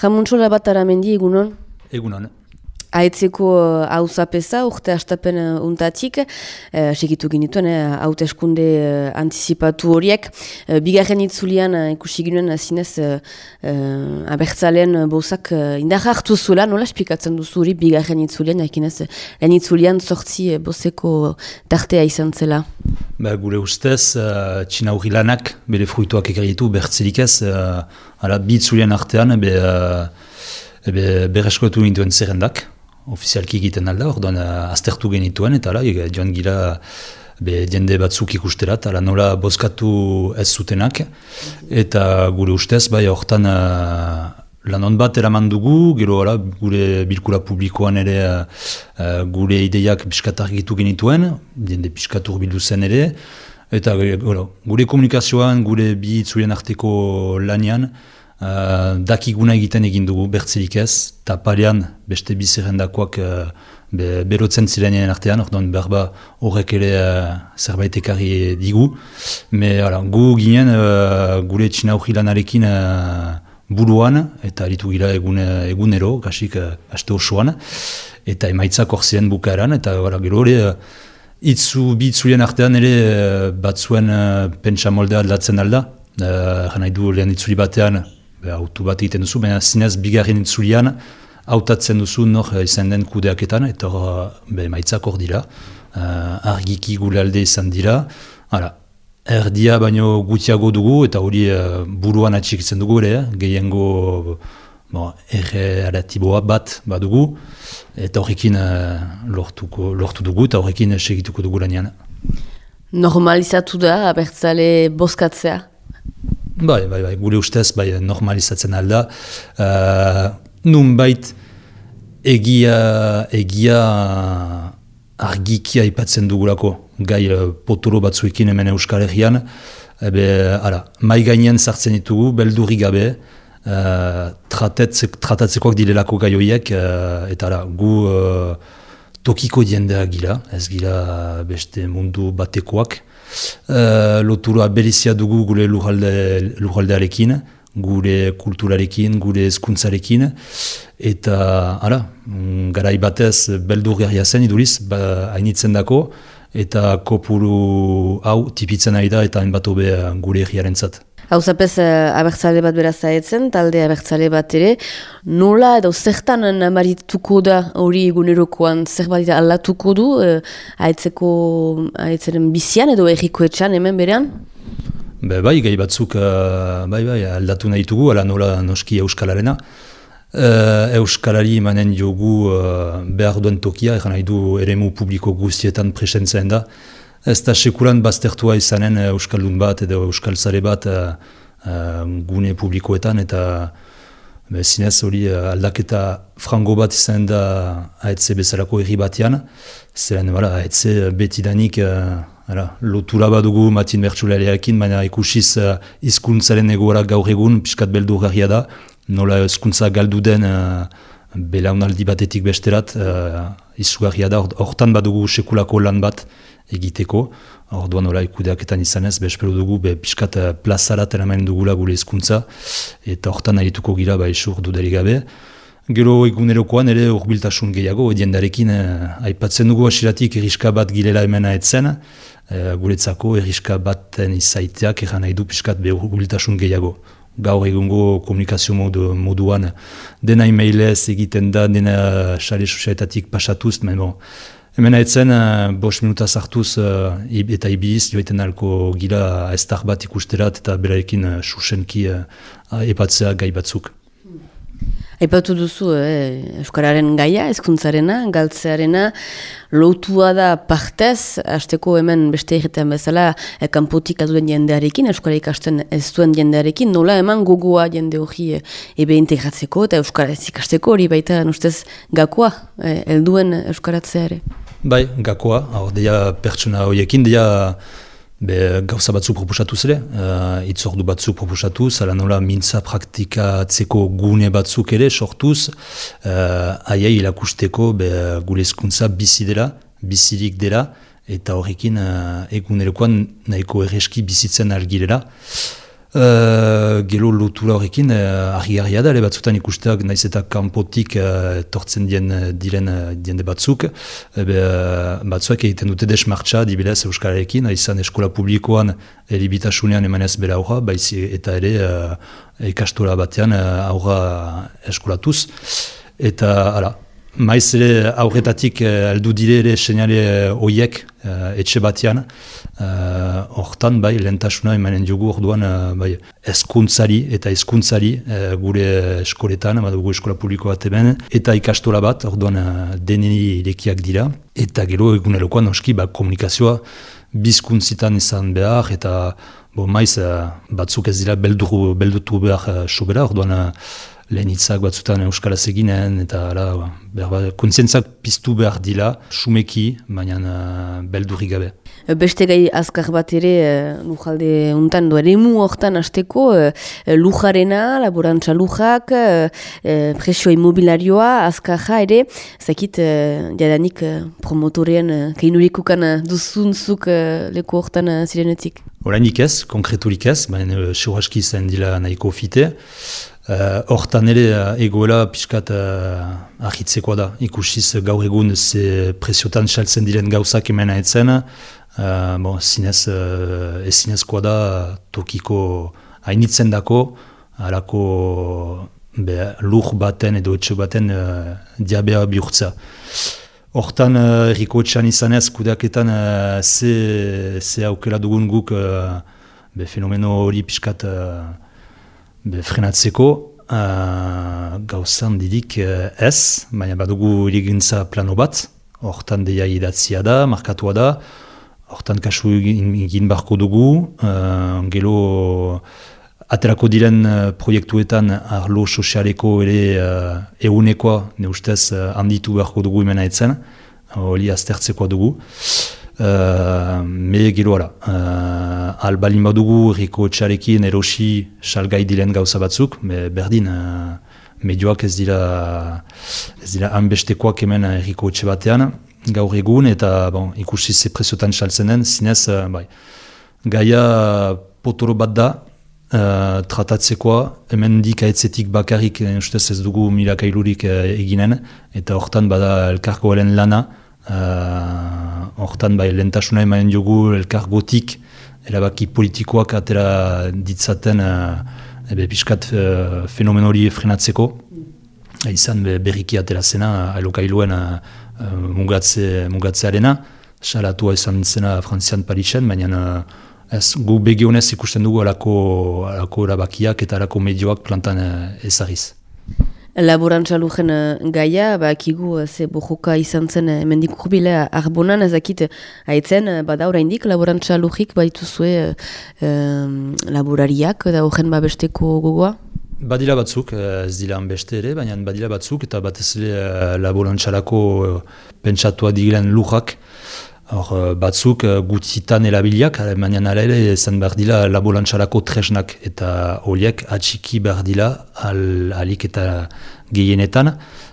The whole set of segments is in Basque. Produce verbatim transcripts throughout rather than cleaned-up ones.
Jamuntxola bat aramendi egunon? Egunon. Aetzeko hauzapeza, urte hastapen uh, untatik, uh, segitu ginituen, hauteskunde uh, antizipatu horiek. Uh, bigarren itzulian uh, ikusi ginen, uh, zinez, uh, uh, abertzalean bozak uh, indarra hartu zuela, nola esplikatzen duzu hori bigarren itzulian, jakinez, lehen itzulian sortzi uh, bozeko tartea izan zela? Ba, gure ustez, uh, txinaurri lanak, bere fruituak ekarritu, bertzelik ez, uh, ala, bi itzulian artean, be, uh, be, berreskoetu nintuen zerrendak, ofizialki egiten alda, orduan uh, aztertu genituen, eta ala, joan gira be, jende batzuk ikusterat, ala nola bozkatu ez zutenak, eta gure ustez, bai, hortan uh, lanon bat eraman dugu, gero ala, gure bilkura publikoan ere uh, gure ideiak piskat argitu genituen, jende piskat urbildu zen ere, eta gero, gure komunikazioan, gure bi itzulien arteko lanian, Uh, dakiguna egiten egin dugu bertzelik ez, eta parean beste bizerrendakoak uh, be, berotzen zirenien artean, orduan berba horrek ere uh, zerbait ekarri digu. Me, ala, gu ginen uh, gure txinaurri lanarekin uh, buruan, eta aritu gira egun, egunero, kasik uh, aste osoan, eta emaitzak hor ziren bukaeran, eta ala, gero hori uh, itzu, bi itzulien artean ere uh, batzuen uh, pentsa moldea aldatzen alda, uh, nahi du lehen itzuli batean, autu bat egiten duzu, baina zinez bigarren itzulian hautatzen duzu nor izan den kudeaketan, eta be, maitzak hor dira, uh, argiki gure alde izan dira, hala, erdia baino gutiago dugu, eta hori uh, buruan atxikitzen dugu ere, gehiengo bon, erreatiboa bat badugu, eta horrekin uh, lortuko, lortu dugu, eta horrekin segituko dugu lanean. Normalizatu da, abertzale bozkatzea? Bai, bai, bai, gure ustez, bai, normalizatzen alda. Uh, nun bait, egia, egia argikia aipatzen dugulako, gai uh, potolo batzuekin hemen Euskal Herrian, ebe, ara, mai gainean sartzen ditugu, beldurri gabe, uh, tratatzekoak direlako gai horiek, uh, eta ara, gu uh, tokiko jendea gira, ez gira beste mundu batekoak, Uh, lotura berizia dugu gure lurralde, lurraldearekin, gure kulturarekin, gure hezkuntzarekin, eta ara, garai batez beldurgarria zen iduriz, ba, hainitzen dako, eta kopuru hau tipitzen ari da eta hainbat hobe gure herriarentzat. Hauzapez abertzale bat beraz aetzen, talde abertzale bat ere, nola edo zertan namarituko da hori egunerokoan, zerbait aldatuko du, aetzeko aetzenen bizian edo errikoetxan hemen berean? Be, bai, gai batzuk bai, bai, aldatu nahi dugu, ala nola noski Euskalarena. Uh, Euskalari emanen diogu uh, behar duen tokia, eran nahi du eremu publiko guztietan presentzen da. Ez da sekulan baztertua izanen Euskaldun bat edo Euskaltzare bat uh, uh, gune publikoetan, eta be, zinez hori uh, aldaketa frango bat izan da aetze bezalako herri batean. Zeren, voilà, aetze betidanik uh, ala, lotura badugu Matin Bertsulariarekin, baina ikusiz uh, hizkuntzaren egoera gaur egun piskat beldurgarria da, nola hizkuntza galdu den uh, belaunaldi batetik besterat, uh, izugarria da, hortan badugu sekulako lan bat egiteko, orduan hola ikudeaketan izanez, bespero dugu, be, piskat plazarat eramen dugula gure hizkuntza, eta hortan arituko gira, ba, esur dudarik gabe. Gero egunerokoan ere urbiltasun gehiago, jendarekin eh, aipatzen dugu asiratik erriska bat girela hemen aetzen, eh, guretzako erriska baten izaiteak eran nahi du piskat be urbiltasun gehiago. Gaur egungo komunikazio modu, moduan dena e-mailez egiten da, dena sare sozialetatik pasatuz, men bon, hemen haitzen, uh, bos minuta sartuz uh, eta ibiz, joiten alko gila estar bat ikusterat eta berarekin uh, susenki uh, epatzea gai batzuk. Aipatu duzu, eh, Euskararen gaia, hezkuntzarena, galtzearena, lotua da partez, hasteko hemen beste egitean bezala, eh, kanpotik aduen jendearekin, Euskara ikasten ez duen jendearekin, nola eman gogoa jende hori eh, ebe integratzeko eta Euskara ez ikasteko hori baita, ustez gakoa, eh, helduen Euskaratzeare. Bai, gakoa, hor deia pertsona horiekin, deia be, gauza batzuk proposatu zere, uh, itzordu batzuk proposatuz, ala nola mintza praktikatzeko gune batzuk ere sortuz, uh, aiei ilakusteko be, gure hezkuntza bizi dela, bizirik dela, eta horrekin uh, egunerokoan nahiko erreski bizitzen algirela. Uh, gelo lotura horrekin uh, argi-argia da, le batzutan ikusteak naiz eta kanpotik uh, tortzen dien, diren uh, diende batzuk, ebe, uh, batzuak egiten dute desmartxa dibidez Euskararekin, izan eskola publikoan eribitasunean emanez bera aurra, baizi eta ere uh, ikastola batean uh, aurra eskolatuz. Eta, ala, maiz ere aurretatik uh, aldu dire ere seinale hoiek uh, etxe batean, hortan uh, bai lehentasuna emanen diogu orduan uh, bai, eskuntzari eta hezkuntzari uh, gure eskoletan, badugu eskola publiko bat hemen, eta ikastola bat, orduan uh, deneni irekiak dira, eta gero egunerokoan noski ba, komunikazioa bizkuntzitan izan behar, eta bo, maiz uh, batzuk ez dira beldu, beldutu behar uh, sobera, orduan uh, lehen hitzak batzutan euskaraz eginen, eta ala, ba, kontzientzak piztu behar dila, sumeki, baina uh, beldurrik gabe. Beste gai azkar bat ere lujalde untan, do eremu hortan hasteko lujarena, laborantza lujak, presio immobilarioa, azkarra ere, zakit jadanik promotorean keinurikukan duzunzuk leku hortan zirenetik. Horainik ez, konkreturik ez, baina seuraski zen dila nahiko fite. Hortan uh, ere uh, egoela pixkat uh, ahitzekoa da. Ikusiz gaur egun ze presiotan saltzen diren gauzak emena etzen, uh, bon, zinez, uh, ez zinezkoa da tokiko hainitzen dako, alako be, lur baten edo etxe baten uh, diabea bihurtza. Hortan uh, erriko etxean izanez, kudeaketan uh, ze, ze aukera dugun guk uh, be, fenomeno hori pixkat uh, Be, frenatzeko, uh, gauzan didik uh, ez, baina badugu irigintza plano bat, hortan deia idatzia da, markatua da, hortan kasu egin barko dugu, uh, gelo aterako diren uh, proiektuetan arlo sozialeko ere uh, eunekoa, ne ustez uh, handitu barko dugu imena etzen, hori aztertzekoa dugu. Uh, me gero ala, uh, albalin badugu erriko etxarekin erosi salgai diren gauza batzuk, me berdin uh, medioak ez dira ez dira hanbestekoak hemen erriko etxe batean gaur egun, eta bon, ikusi ze presiotan saltzen den, zinez uh, bai, gaia potoro bat da uh, tratatzekoa, hemen dik aetzetik bakarrik ustez ez dugu mirakailurik uh, eginen, eta hortan bada elkargoaren lana. Hortan uh, bai lehentasuna emanen diogu elkargotik erabaki politikoak atera ditzaten uh, ebe piskat uh, fenomen hori frenatzeko. Mm. Izan be, berriki atera zena alokailuen uh, mugatze, mugatzearena, salatua izan zena Frantzian Parisen, baina uh, ez, gu begionez ikusten dugu alako, alako erabakiak eta alako medioak plantan uh, ezarriz. Laborantza lujen gaia, bakigu ze bojoka izan zen hemendik urbila Arbonan, ezakit haitzen, bada oraindik laborantza lujik baituzue eh, laborariak da horren babesteko gogoa? Badira batzuk, ez dira beste ere, baina badira batzuk, eta batez ere laborantzarako pentsatua digiren lujak. Hor, batzuk gutitan erabiliak, baina nara ere ezan behar dila laborantzarako tresnak, eta horiek atxiki behar dila al, alik eta gehienetan.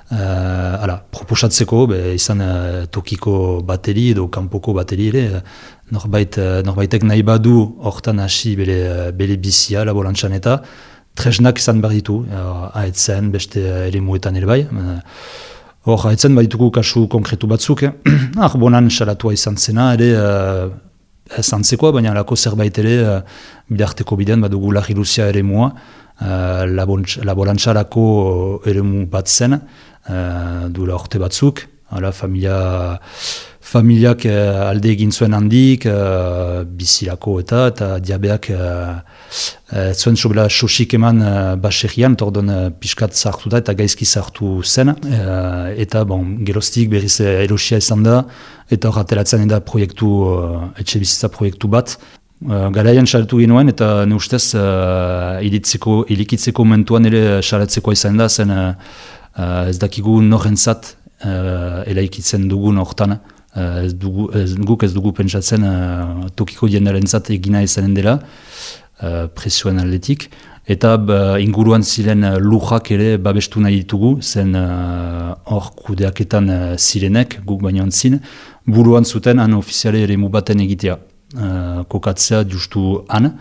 Uh, ala, proposatzeko, be, izan uh, tokiko bateri edo kanpoko bateri ere, norbait, uh, norbaitek nahi badu hortan hasi bere, bere bizia laborantzan eta tresnak izan behar ditu, uh, ahetzen, beste ere muetan ere bai. Uh, Hor, haetzen baditugu kasu konkretu batzuk, eh? Arbonan salatua izan zena, ere uh, ez antzekoa, baina lako zerbait ere uh, bidarteko bidean badugu Larri Luzia ere mua, uh, laborantxarako ere mu bat zen, uh, duela orte batzuk, hala, familia, familiak uh, alde egin zuen handik, uh, bizirako eta, eta diabeak uh, uh, zuen sobela sosik eman uh, baserrian, tordon uh, piskat zartu da eta gaizki zartu zen, uh, eta bon, geroztik berriz erosia izan da, eta hor ateratzen da proiektu, uh, etxe bizitza proiektu bat. Uh, Garaian salatu ginoen, eta ne ustez uh, ilitzeko, ilikitzeko momentuan ere salatzeko izan da, zen uh, uh, ez dakigu norentzat uh, elaikitzen dugun hortan. Uh, ez dugu, ez, guk ez dugu pentsatzen uh, tokiko jendarentzat egina izanen dela, uh, presioen aldetik, eta uh, inguruan ziren uh, lujak ere babestu nahi ditugu, zen hor uh, kudeaketan uh, zirenek, guk baino antzin, buruan zuten han ofiziale ere mubaten egitea. Uh, kokatzea justu han,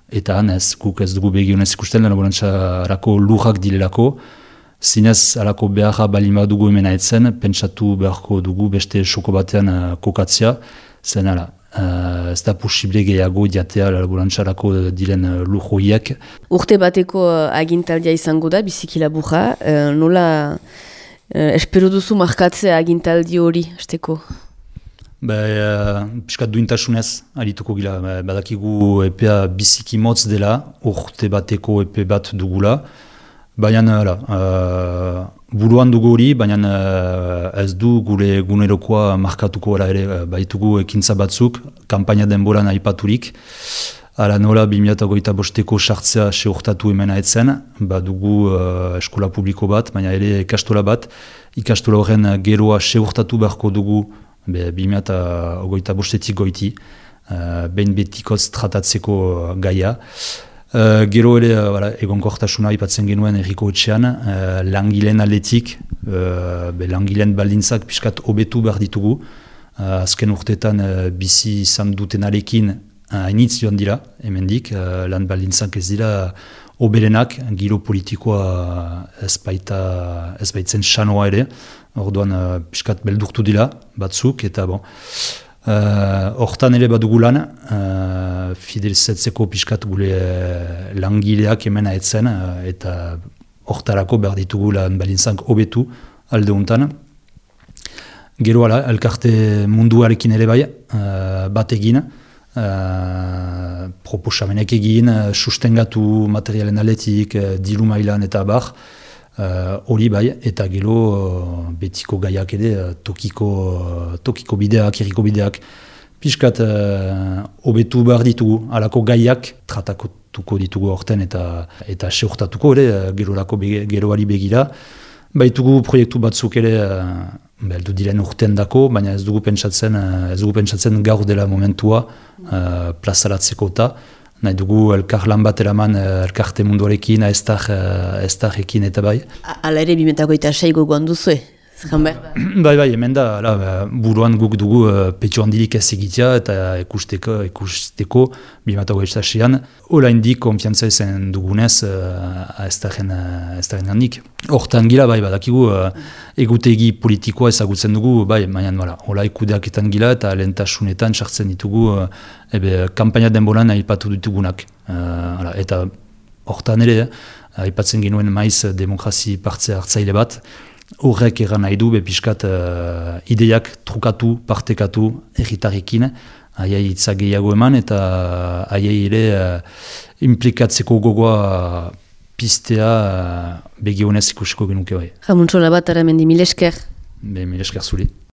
eta han ez, guk ez dugu begionez ikusten, laborantxarako lurrak dilelako, zinez alako beharra balima dugu hemen aitzen, pentsatu beharko dugu beste soko batean uh, kokatzea, zen ala, uh, ez da posible gehiago jatea laborantxarako diren uh, lurroiek. Urte bateko uh, agintaldia izango da, biziki laburra, uh, nola uh, espero duzu markatzea agintaldi hori, esteko? Be, uh, piskat duintasunez arituko gila, badakigu epea biziki motz dela, urte bateko epe bat dugula, baina uh, buruan dugu hori, baina uh, ez du gure gunerokoa markatuko ere, uh, baitugu ekintza batzuk, kampaina denboran aipaturik, ala nola bi mila hogeita bosteko sartzea seurtatu hemen aetzen, badugu uh, eskola publiko bat, baina ere ikastola bat, ikastola horren geroa seurtatu beharko dugu, Be, bi mila hogeita bostetik goiti, uh, behin betikoz tratatzeko gaia. Uh, gero ere, uh, egonkortasuna ipatzen genuen erriko etxean, uh, langileen aldetik, uh, be, langileen baldintzak piskat hobetu behar ditugu. Uh, azken urtetan uh, bizi izan dutenarekin hainitz joan dira, hemendik, uh, lan baldintzak ez dira oberenak, giro politikoa ez baita, ez baitzen sanoa ere, orduan uh, piskat beldurtu dira batzuk, eta bon. Hortan uh, ere badugu lan, uh, fidelizatzeko piskat gure uh, langileak hemen aetzen, uh, eta hortarako behar ditugu lan baldintzak hobetu alde hontan. Gero ala, elkarte munduarekin ere bai, uh, bat egin, Uh, proposamenek egin, uh, sustengatu materialen aletik, uh, dilu mailan eta bar, hori uh, bai, eta gero uh, betiko gaiak ere, uh, tokiko, uh, tokiko bideak, erriko bideak, piskat hobetu uh, behar ditugu, alako gaiak tratakotuko ditugu horten eta eta seurtatuko ere, uh, gerorako be, geroari begira, baitugu proiektu batzuk ere, uh, Beldu diren urten dako, baina ez dugu pentsatzen, ez dugu pentsatzen gaur dela momentua uh, plazaratzeko eta nahi dugu elkar lan bat eraman elkarte munduarekin, aiztarrekin eta bai. Hala ere, bimetako eta sei gogoan duzue, zerran behar? Bai, bai, hemen da, ala, buruan guk dugu uh, petxo handirik ez egitea eta ikusteko, ikusteko bimetako eta seian, hola indik konfiantza ezen dugunez uh, aiztarren handik. Hortan gila, bai, badakigu, uh, egutegi politikoa ezagutzen dugu, bai, mainan, voilà, hola ikudeaketan gila eta lehentasunetan sartzen ditugu, uh, ebe, kampaina denboran aipatu ditugunak. Uh, ala, eta hortan ere, aipatzen genuen maiz demokrazi partze hartzaile bat, horrek eran nahi du, bepiskat uh, ideiak trukatu, partekatu, erritarrekin, aiai hitza gehiago eman, eta aiai ere uh, implikatzeko gogoa pistea uh, begionez ikusiko genuke bai. Jamuntxo labat, ara mendi, mil esker. Be, mil esker zuli.